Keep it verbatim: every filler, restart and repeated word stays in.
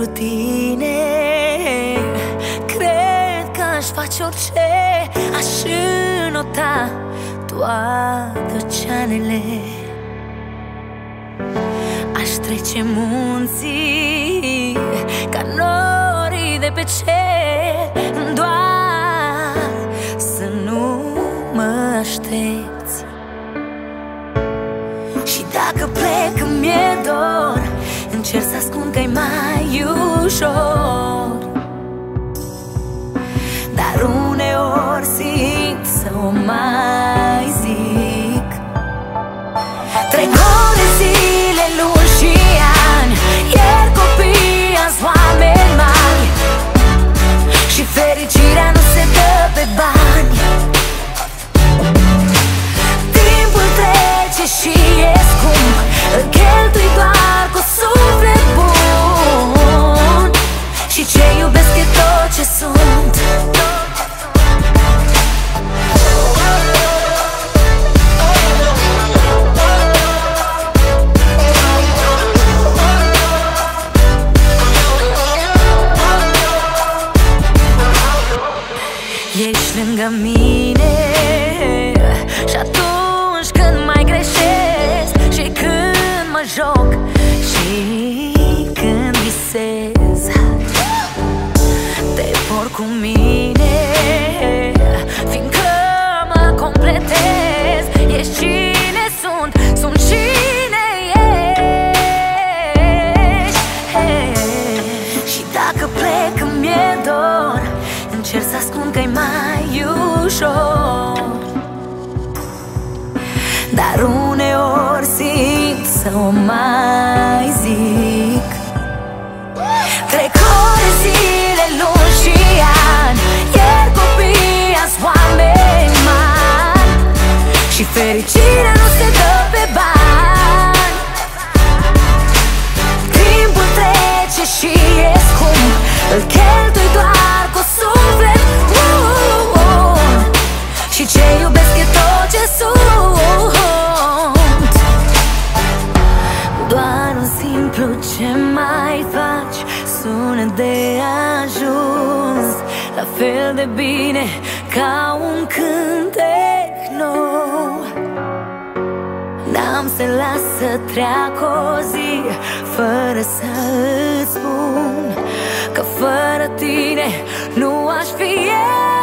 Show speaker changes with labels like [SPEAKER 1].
[SPEAKER 1] pentru tine. Cred că aș face orice, aș înota toate oceanele, aș trece munții ca norii de pe cer, doar să nu mă aștepți. Și dacă plec când mi-e dor, încerc să ascund că-i mai ușor, dar uneori simt să o mai zic. Trec ore, zile, luni și ani, iar copiii azi oameni mari, și fericirea nu se dă pe bani. Timpul trece și e scump, îl cheltui doar cu suflet bun, și ce iubesc e tot ce sunt. Ești lângă mine și atunci când mai greșesc, și când mă joc și când visez, te por cu mine, fiindcă mă completez. Ești cine sunt, sunt cine ești. Și dacă plec când mi-e dor, încerc să ascund că-i mai ușor, dar uneori simt să o mai zic. Trec ore, zile, luni și ani, iar copiii azi oameni mari, și fericirea nu se dă pe bani. Timpul trece și e scump, îl cheltui doar cu suflet bun, și ce iubesc e tot ce sunt. Doar un simplu ce mai faci sună de ajuns, la fel de bine ca un cântec nou. N-am să las să treacă o zi fără să îți spun că fără tine nu aș fi eu.